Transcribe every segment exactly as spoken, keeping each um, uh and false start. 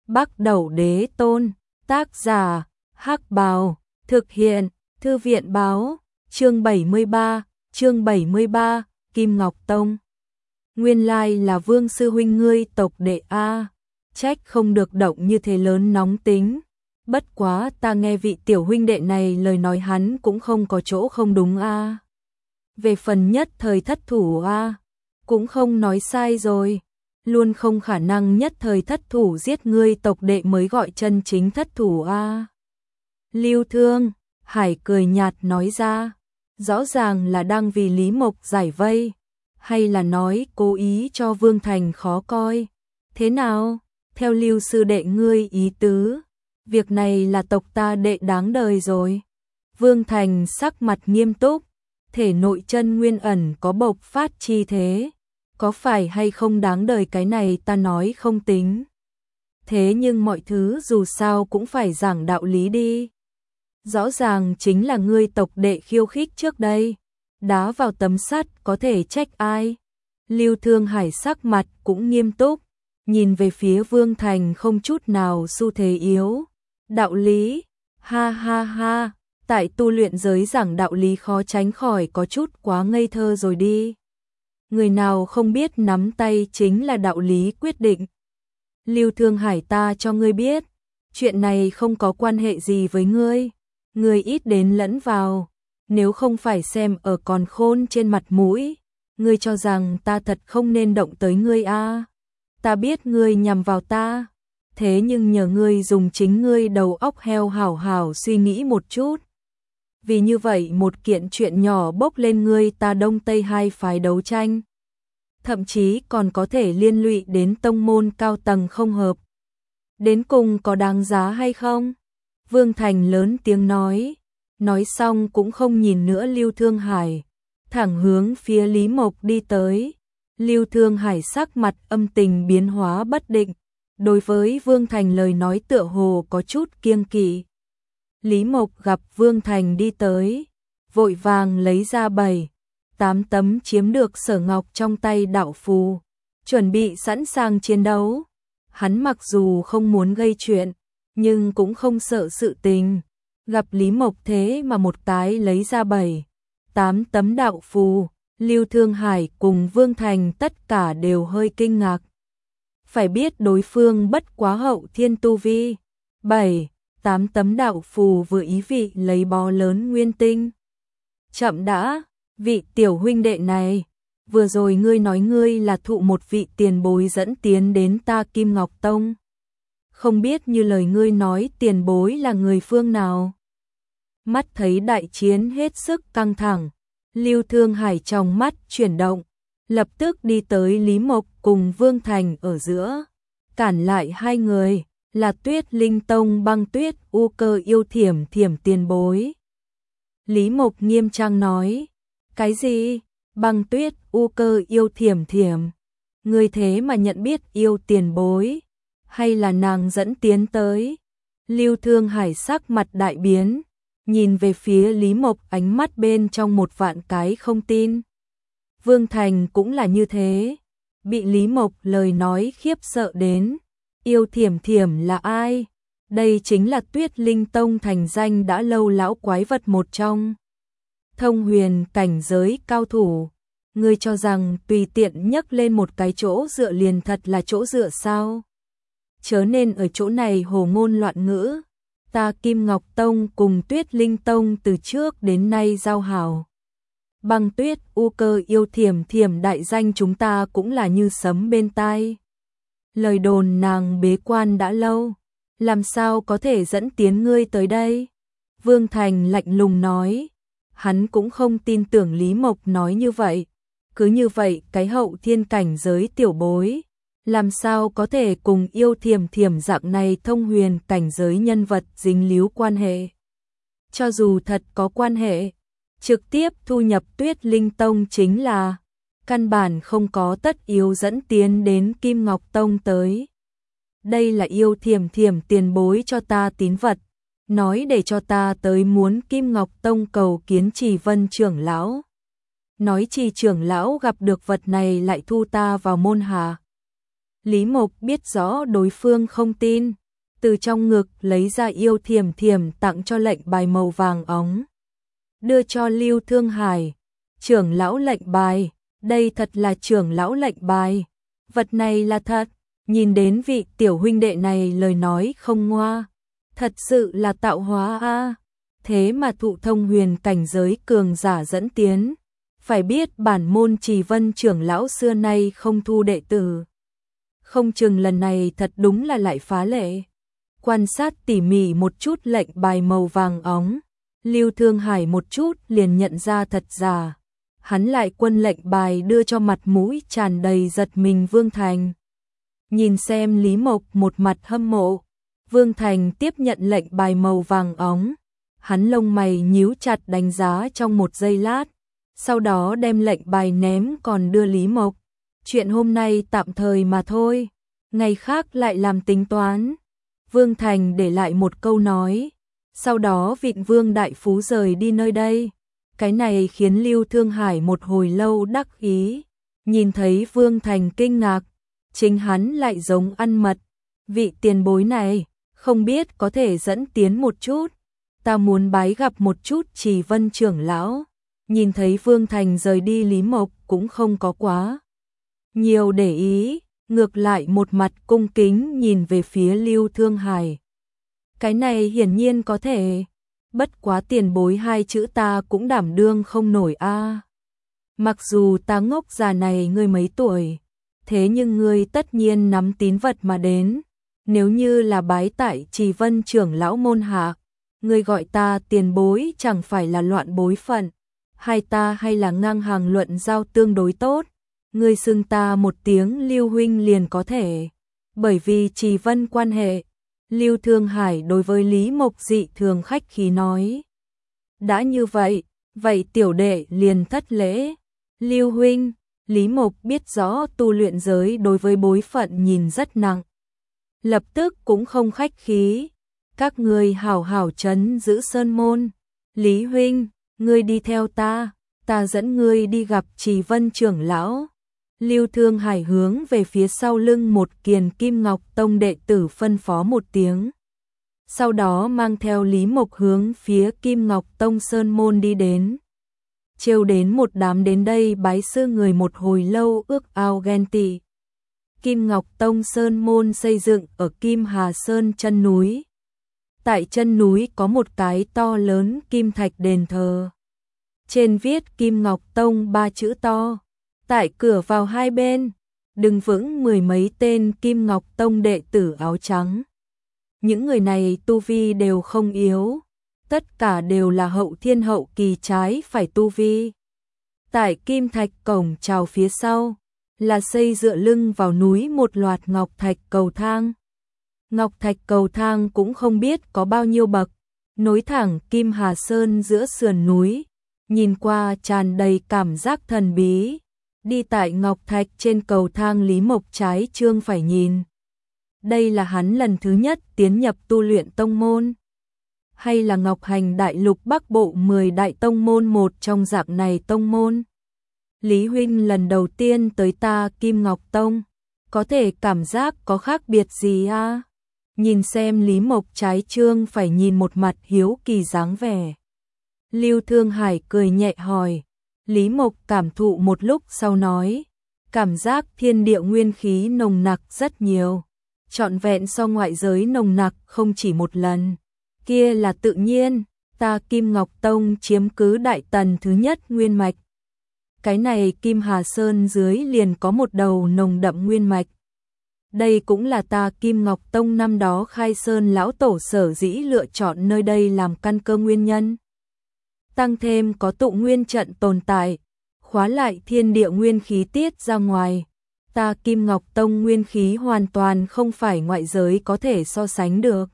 Bắc Đẩu Đế Tôn, tác giả, Hắc Bào, thực hiện, Thư viện báo, chương bảy mươi ba, chương bảy mươi ba, Kim Ngọc Tông. Nguyên lai là Vương sư huynh ngươi tộc đệ a, trách không được động như thế lớn nóng tính. Bất quá ta nghe vị tiểu huynh đệ này lời nói hắn cũng không có chỗ không đúng a. Về phần nhất thời thất thủ a, cũng không nói sai rồi. Luôn không khả năng nhất thời thất thủ giết ngươi tộc đệ mới gọi chân chính thất thủ a. Lưu Thương Hải cười nhạt nói ra, rõ ràng là đang vì Lý Mộc giải vây, hay là nói cố ý cho Vương Thành khó coi. Thế nào, theo Lưu sư đệ ngươi ý tứ, việc này là tộc ta đệ đáng đời rồi. Vương Thành sắc mặt nghiêm túc, thể nội chân nguyên ẩn có bộc phát chi thế. Có phải hay không đáng đời cái này ta nói không tính. Thế nhưng mọi thứ dù sao cũng phải giảng đạo lý đi. Rõ ràng chính là ngươi tộc đệ khiêu khích trước đây. Đá vào tấm sắt có thể trách ai. Lưu Thương Hải sắc mặt cũng nghiêm túc. Nhìn về phía Vương Thành không chút nào xu thế yếu. Đạo lý, ha ha ha. Tại tu luyện giới giảng đạo lý khó tránh khỏi có chút quá ngây thơ rồi đi. Người nào không biết nắm tay chính là đạo lý quyết định. Lưu Thương Hải ta cho ngươi biết, chuyện này không có quan hệ gì với ngươi, ngươi ít đến lẫn vào, nếu không phải xem ở còn khôn trên mặt mũi, ngươi cho rằng ta thật không nên động tới ngươi a. À. Ta biết ngươi nhằm vào ta, thế nhưng nhờ ngươi dùng chính ngươi đầu óc heo hảo hảo suy nghĩ một chút. Vì như vậy một kiện chuyện nhỏ bốc lên ngươi ta Đông Tây hai phái đấu tranh. Thậm chí còn có thể liên lụy đến tông môn cao tầng không hợp. Đến cùng có đáng giá hay không? Vương Thành lớn tiếng nói. Nói xong cũng không nhìn nữa Lưu Thương Hải. Thẳng hướng phía Lý Mộc đi tới. Lưu Thương Hải sắc mặt âm tình biến hóa bất định. Đối với Vương Thành lời nói tựa hồ có chút kiêng kỵ. Lý Mộc gặp Vương Thành đi tới, vội vàng lấy ra bảy, tám tấm chiếm được Sở Ngọc trong tay đạo phù, chuẩn bị sẵn sàng chiến đấu. Hắn mặc dù không muốn gây chuyện, nhưng cũng không sợ sự tình. Gặp Lý Mộc thế mà một cái lấy ra bảy, tám tấm đạo phù, Lưu Thương Hải cùng Vương Thành tất cả đều hơi kinh ngạc. Phải biết đối phương bất quá hậu thiên tu vi, bảy tám tấm đạo phù vừa ý vị lấy bó lớn nguyên tinh. Chậm đã, vị tiểu huynh đệ này, vừa rồi ngươi nói ngươi là thụ một vị tiền bối dẫn tiến đến ta Kim Ngọc Tông. Không biết như lời ngươi nói tiền bối là người phương nào? Mắt thấy đại chiến hết sức căng thẳng, Lưu Thương Hải trong mắt chuyển động, lập tức đi tới Lý Mộc cùng Vương Thành ở giữa, cản lại hai người. Là Tuyết Linh Tông Băng Tuyết U Cơ yêu Thiểm Thiểm tiền bối. Lý Mộc nghiêm trang nói, cái gì? Băng Tuyết U Cơ yêu Thiểm Thiểm? Người thế mà nhận biết yêu tiền bối, hay là nàng dẫn tiến tới? Lưu Thương Hải sắc mặt đại biến, nhìn về phía Lý Mộc ánh mắt bên trong một vạn cái không tin. Vương Thành cũng là như thế, bị Lý Mộc lời nói khiếp sợ đến. Yêu Thiểm Thiểm là ai? Đây chính là Tuyết Linh Tông thành danh đã lâu lão quái vật một trong. Thông huyền cảnh giới cao thủ. Ngươi cho rằng tùy tiện nhấc lên một cái chỗ dựa liền thật là chỗ dựa sao? Chớ nên ở chỗ này hồ ngôn loạn ngữ. Ta Kim Ngọc Tông cùng Tuyết Linh Tông từ trước đến nay giao hảo. Băng Tuyết U Cơ yêu Thiểm Thiểm đại danh chúng ta cũng là như sấm bên tai. Lời đồn nàng bế quan đã lâu, làm sao có thể dẫn tiến ngươi tới đây? Vương Thành lạnh lùng nói, hắn cũng không tin tưởng Lý Mộc nói như vậy. Cứ như vậy cái hậu thiên cảnh giới tiểu bối, làm sao có thể cùng yêu Thiểm Thiểm dạng này thông huyền cảnh giới nhân vật dính líu quan hệ? Cho dù thật có quan hệ, trực tiếp thu nhập Tuyết Linh Tông chính là căn bản không có tất yếu dẫn tiến đến Kim Ngọc Tông tới. Đây là yêu Thiểm Thiểm tiền bối cho ta tín vật, nói để cho ta tới muốn Kim Ngọc Tông cầu kiến Trì Vân trưởng lão. Nói Trì trưởng lão gặp được vật này lại thu ta vào môn hạ. Lý Mộc biết rõ đối phương không tin, từ trong ngực lấy ra yêu thiểm thiểm tặng cho lệnh bài màu vàng óng. Đưa cho Lưu Thương Hải, trưởng lão lệnh bài, đây thật là trưởng lão lệnh bài, vật này là thật, nhìn đến vị tiểu huynh đệ này lời nói không ngoa, thật sự là tạo hóa a. Thế mà thụ thông huyền cảnh giới cường giả dẫn tiến, phải biết bản môn Trì Vân trưởng lão xưa nay không thu đệ tử. Không chừng lần này thật đúng là lại phá lệ. Quan sát tỉ mỉ một chút lệnh bài màu vàng óng, Lưu Thương Hải một chút liền nhận ra thật giả. Hắn lại quân lệnh bài đưa cho mặt mũi tràn đầy giật mình Vương Thành. Nhìn xem Lý Mộc một mặt hâm mộ, Vương Thành tiếp nhận lệnh bài màu vàng óng. Hắn lông mày nhíu chặt đánh giá trong một giây lát, sau đó đem lệnh bài ném còn đưa Lý Mộc. Chuyện hôm nay tạm thời mà thôi, ngày khác lại làm tính toán. Vương Thành để lại một câu nói, sau đó vịn Vương Đại Phú rời đi nơi đây. Cái này khiến Lưu Thương Hải một hồi lâu đắc ý, nhìn thấy Vương Thành kinh ngạc, chính hắn lại giống ăn mật. Vị tiền bối này, không biết có thể dẫn tiến một chút, ta muốn bái gặp một chút Trì Vân trưởng lão. Nhìn thấy Vương Thành rời đi, Lý Mộc cũng không có quá nhiều để ý, ngược lại một mặt cung kính nhìn về phía Lưu Thương Hải. Cái này hiển nhiên có thể, bất quá tiền bối hai chữ ta cũng đảm đương không nổi a. Mặc dù ta ngốc già này ngươi mấy tuổi, thế nhưng ngươi tất nhiên nắm tín vật mà đến, nếu như là bái tại Trì Vân trưởng lão môn hạ, ngươi gọi ta tiền bối chẳng phải là loạn bối phận, hai ta hay là ngang hàng luận giao tương đối tốt, ngươi xưng ta một tiếng Lưu huynh liền có thể, bởi vì Trì Vân quan hệ. Lưu Thương Hải đối với Lý Mộc dị thường khách khí nói. Đã như vậy, vậy tiểu đệ liền thất lễ. Lưu huynh, Lý Mộc biết rõ tu luyện giới đối với bối phận nhìn rất nặng. Lập tức cũng không khách khí. Các ngươi hảo hảo trấn giữ sơn môn. Lý huynh, ngươi đi theo ta, ta dẫn ngươi đi gặp Trì Vân trưởng lão. Lưu Thương Hải hướng về phía sau lưng một kiền Kim Ngọc Tông đệ tử phân phó một tiếng. Sau đó mang theo Lý Mộc hướng phía Kim Ngọc Tông sơn môn đi đến. Trêu đến một đám đến đây bái sư người một hồi lâu ước ao ghen tị. Kim Ngọc Tông sơn môn xây dựng ở Kim Hà Sơn chân núi. Tại chân núi có một cái to lớn kim thạch đền thờ. Trên viết Kim Ngọc Tông ba chữ to. Tại cửa vào hai bên, đứng vững mười mấy tên Kim Ngọc Tông đệ tử áo trắng. Những người này tu vi đều không yếu, tất cả đều là hậu thiên hậu kỳ trái phải tu vi. Tại Kim Thạch cổng chào phía sau, là xây dựa lưng vào núi một loạt ngọc thạch cầu thang. Ngọc thạch cầu thang cũng không biết có bao nhiêu bậc, nối thẳng Kim Hà Sơn giữa sườn núi, nhìn qua tràn đầy cảm giác thần bí. Đi tại ngọc thạch trên cầu thang, Lý Mộc trái trương phải nhìn. Đây là hắn lần thứ nhất tiến nhập tu luyện tông môn. Hay là Ngọc Hành Đại Lục Bắc Bộ mười đại tông môn một trong dạng này tông môn. Lý huynh lần đầu tiên tới ta Kim Ngọc Tông, có thể cảm giác có khác biệt gì a? Nhìn xem Lý Mộc trái trương phải nhìn một mặt hiếu kỳ dáng vẻ. Lưu Thương Hải cười nhẹ hỏi. Lý Mộc cảm thụ một lúc sau nói, cảm giác thiên địa nguyên khí nồng nặc rất nhiều, trọn vẹn so ngoại giới nồng nặc không chỉ một lần. Kia là tự nhiên, ta Kim Ngọc Tông chiếm cứ Đại Tần thứ nhất nguyên mạch. Cái này Kim Hà Sơn dưới liền có một đầu nồng đậm nguyên mạch. Đây cũng là ta Kim Ngọc Tông năm đó khai sơn lão tổ sở dĩ lựa chọn nơi đây làm căn cơ nguyên nhân. Tăng thêm có tụ nguyên trận tồn tại, khóa lại thiên địa nguyên khí tiết ra ngoài. Ta Kim Ngọc Tông nguyên khí hoàn toàn không phải ngoại giới có thể so sánh được.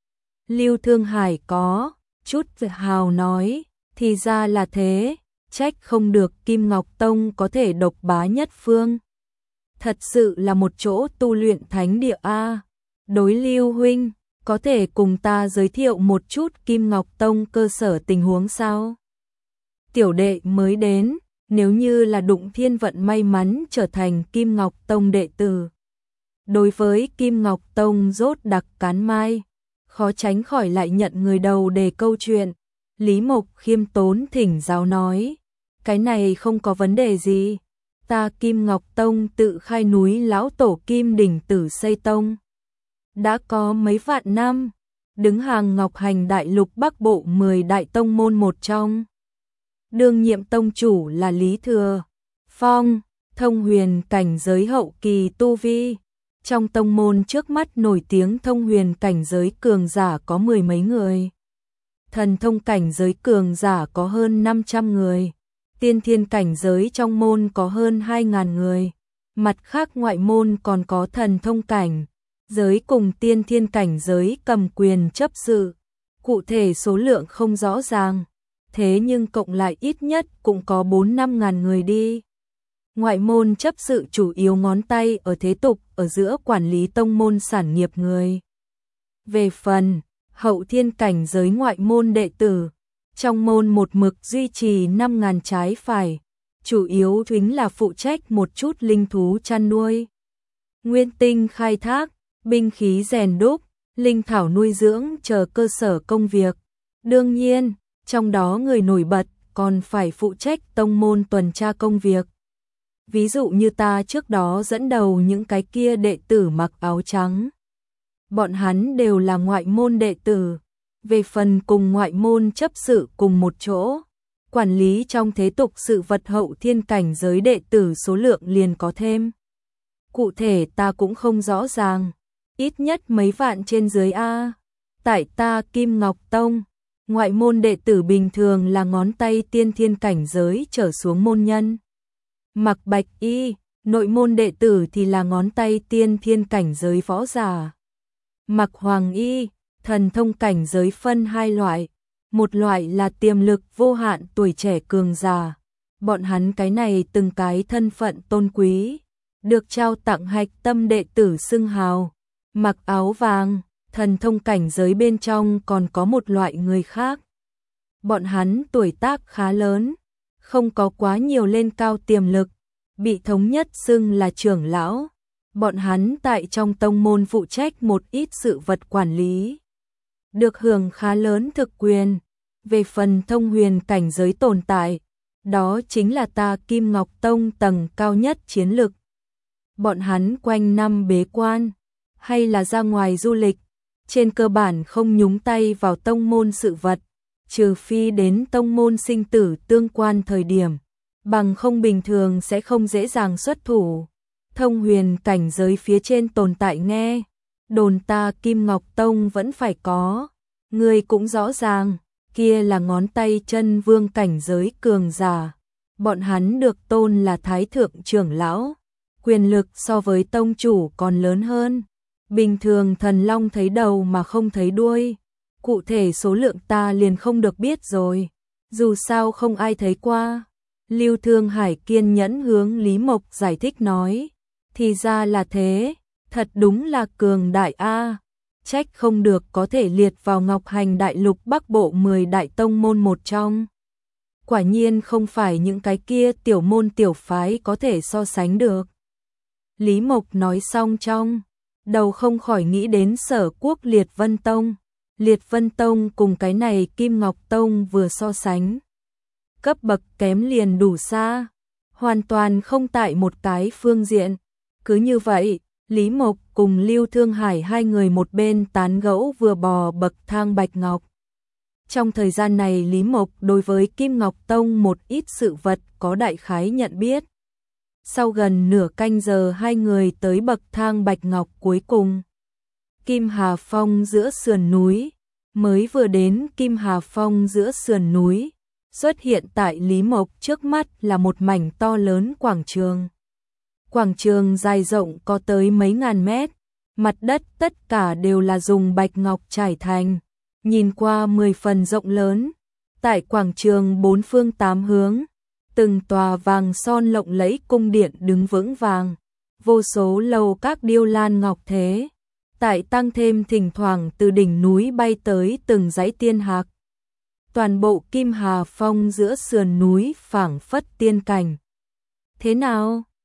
Lưu Thương Hải có chút tự hào nói, thì ra là thế, trách không được Kim Ngọc Tông có thể độc bá nhất phương. Thật sự là một chỗ tu luyện thánh địa a. Đối Lưu huynh, có thể cùng ta giới thiệu một chút Kim Ngọc Tông cơ sở tình huống sao? Tiểu đệ mới đến, nếu như là đụng thiên vận may mắn trở thành Kim Ngọc Tông đệ tử, Đối với Kim Ngọc Tông rốt đặc cán mai, khó tránh khỏi lại nhận người đầu đề câu chuyện. Lý Mộc khiêm tốn thỉnh giáo nói, cái này không có vấn đề gì, ta Kim Ngọc Tông tự khai núi lão tổ Kim Đỉnh Tử xây tông. Đã có mấy vạn năm, đứng hàng Ngọc Hành Đại Lục Bắc Bộ mười đại tông môn một trong. Đương nhiệm tông chủ là Lý Thừa Phong, thông huyền cảnh giới hậu kỳ tu vi. Trong tông môn trước mắt nổi tiếng thông huyền cảnh giới cường giả có mười mấy người. Thần thông cảnh giới cường giả có hơn năm trăm người. Tiên thiên cảnh giới trong môn có hơn hai nghìn người. Mặt khác ngoại môn còn có thần thông cảnh giới cùng tiên thiên cảnh giới cầm quyền chấp sự. Cụ thể số lượng không rõ ràng, thế nhưng cộng lại ít nhất cũng có bốn năm ngàn người đi. Ngoại môn chấp sự chủ yếu ngón tay ở thế tục ở giữa quản lý tông môn sản nghiệp người. Về phần hậu thiên cảnh giới ngoại môn đệ tử, trong môn một mực duy trì năm ngàn trái phải, chủ yếu chính là phụ trách một chút linh thú chăn nuôi, nguyên tinh khai thác, binh khí rèn đúc, linh thảo nuôi dưỡng chờ cơ sở công việc. Đương nhiên, trong đó người nổi bật còn phải phụ trách tông môn tuần tra công việc. Ví dụ như ta trước đó dẫn đầu những cái kia đệ tử mặc áo trắng. Bọn hắn đều là ngoại môn đệ tử. Về phần cùng ngoại môn chấp sự cùng một chỗ, quản lý trong thế tục sự vật hậu thiên cảnh giới đệ tử số lượng liền có thêm. Cụ thể ta cũng không rõ ràng, ít nhất mấy vạn trên dưới A. Tại ta Kim Ngọc Tông, ngoại môn đệ tử bình thường là ngón tay tiên thiên cảnh giới trở xuống môn nhân. Mặc bạch y, nội môn đệ tử thì là ngón tay tiên thiên cảnh giới võ giả. Mặc hoàng y, thần thông cảnh giới phân hai loại, một loại là tiềm lực vô hạn tuổi trẻ cường giả. Bọn hắn cái này từng cái thân phận tôn quý, được trao tặng hạch tâm đệ tử xưng hào. Mặc áo vàng, thần thông cảnh giới bên trong còn có một loại người khác. Bọn hắn tuổi tác khá lớn, không có quá nhiều lên cao tiềm lực, bị thống nhất xưng là trưởng lão. Bọn hắn tại trong tông môn phụ trách một ít sự vật quản lý, được hưởng khá lớn thực quyền. Về phần thông huyền cảnh giới tồn tại, đó chính là ta Kim Ngọc Tông tầng cao nhất chiến lực. Bọn hắn quanh năm bế quan, hay là ra ngoài du lịch, trên cơ bản không nhúng tay vào tông môn sự vật, trừ phi đến tông môn sinh tử tương quan thời điểm, bằng không bình thường sẽ không dễ dàng xuất thủ. Thông huyền cảnh giới phía trên tồn tại nghe, đồn ta Kim Ngọc Tông vẫn phải có, người cũng rõ ràng, kia là ngón tay chân vương cảnh giới cường giả. Bọn hắn được tôn là Thái Thượng trưởng lão, quyền lực so với tông chủ còn lớn hơn. Bình thường thần long thấy đầu mà không thấy đuôi, cụ thể số lượng ta liền không được biết rồi, dù sao không ai thấy qua. Lưu Thương Hải kiên nhẫn hướng Lý Mộc giải thích nói, thì ra là thế, thật đúng là cường đại a, trách không được có thể liệt vào Ngọc Hành Đại Lục Bắc Bộ mười đại tông môn một trong. Quả nhiên không phải những cái kia tiểu môn tiểu phái có thể so sánh được. Lý Mộc nói xong trong đầu không khỏi nghĩ đến Sở Quốc Liệt Vân Tông. Liệt Vân Tông cùng cái này Kim Ngọc Tông vừa so sánh, cấp bậc kém liền đủ xa, hoàn toàn không tại một cái phương diện. Cứ như vậy, Lý Mộc cùng Lưu Thương Hải hai người một bên tán gẫu vừa bò bậc thang bạch ngọc. Trong thời gian này Lý Mộc đối với Kim Ngọc Tông một ít sự vật có đại khái nhận biết. Sau gần nửa canh giờ hai người tới bậc thang bạch ngọc cuối cùng. Kim Hà Phong giữa sườn núi, mới vừa đến Kim Hà Phong giữa sườn núi, xuất hiện tại Lý Mộc trước mắt là một mảnh to lớn quảng trường. Quảng trường dài rộng có tới mấy ngàn mét, mặt đất tất cả đều là dùng bạch ngọc trải thành, nhìn qua mười phần rộng lớn. Tại quảng trường bốn phương tám hướng, từng tòa vàng son lộng lẫy cung điện đứng vững vàng, vô số lầu các điêu lan ngọc thế. Tại tăng thêm thỉnh thoảng từ đỉnh núi bay tới từng dãy tiên hạc. Toàn bộ Kim Hà Phong giữa sườn núi phảng phất tiên cảnh. Thế nào?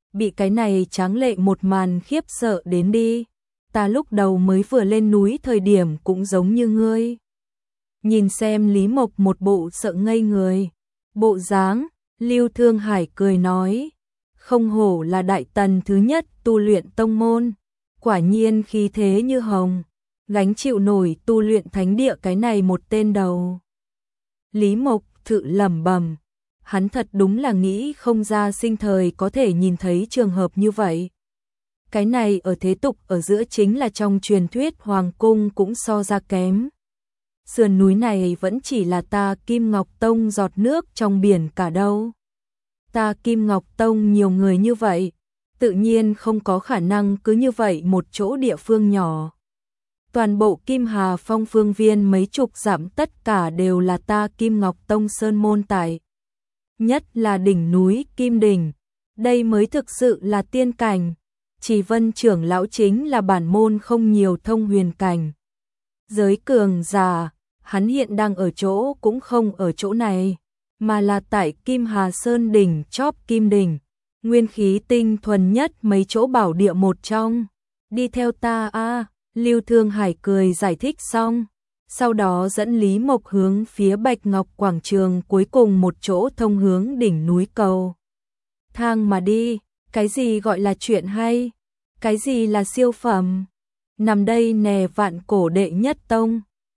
bị cái này tráng lệ một màn khiếp sợ đến đi. Ta lúc đầu mới vừa lên núi thời điểm cũng giống như ngươi. Nhìn xem Lý Mộc một bộ sợ ngây người. Bộ dáng, Lưu Thương Hải cười nói. Không hổ là đại tần thứ nhất tu luyện tông môn. Quả nhiên khí thế như hồng. Gánh chịu nổi tu luyện thánh địa cái này một tên đầu. Lý Mộc tự lẩm bẩm. Hắn thật đúng là nghĩ không ra sinh thời có thể nhìn thấy trường hợp như vậy. Cái này ở thế tục ở giữa chính là trong truyền thuyết hoàng cung cũng so ra kém. Sườn núi này vẫn chỉ là ta Kim Ngọc Tông giọt nước trong biển cả đâu. Ta Kim Ngọc Tông nhiều người như vậy, tự nhiên không có khả năng cứ như vậy một chỗ địa phương nhỏ. Toàn bộ Kim Hà Phong phương viên mấy chục dặm tất cả đều là ta Kim Ngọc Tông sơn môn tại. Nhất là đỉnh núi Kim Đỉnh, đây mới thực sự là tiên cảnh. Chỉ Vân trưởng lão chính là bản môn không nhiều thông huyền cảnh. Giới cường giả, hắn hiện đang ở chỗ cũng không ở chỗ này, mà là tại Kim Hà Sơn đỉnh chóp Kim Đỉnh, nguyên khí tinh thuần nhất mấy chỗ bảo địa một trong. Đi theo ta a, Lưu Thương Hải cười giải thích xong, sau đó dẫn Lý Mộc hướng phía Bạch Ngọc quảng trường cuối cùng một chỗ thông hướng đỉnh núi cầu thang mà đi. Cái gì gọi là chuyện hay? Cái gì là siêu phẩm? Nằm đây nè vạn cổ đệ nhất tông.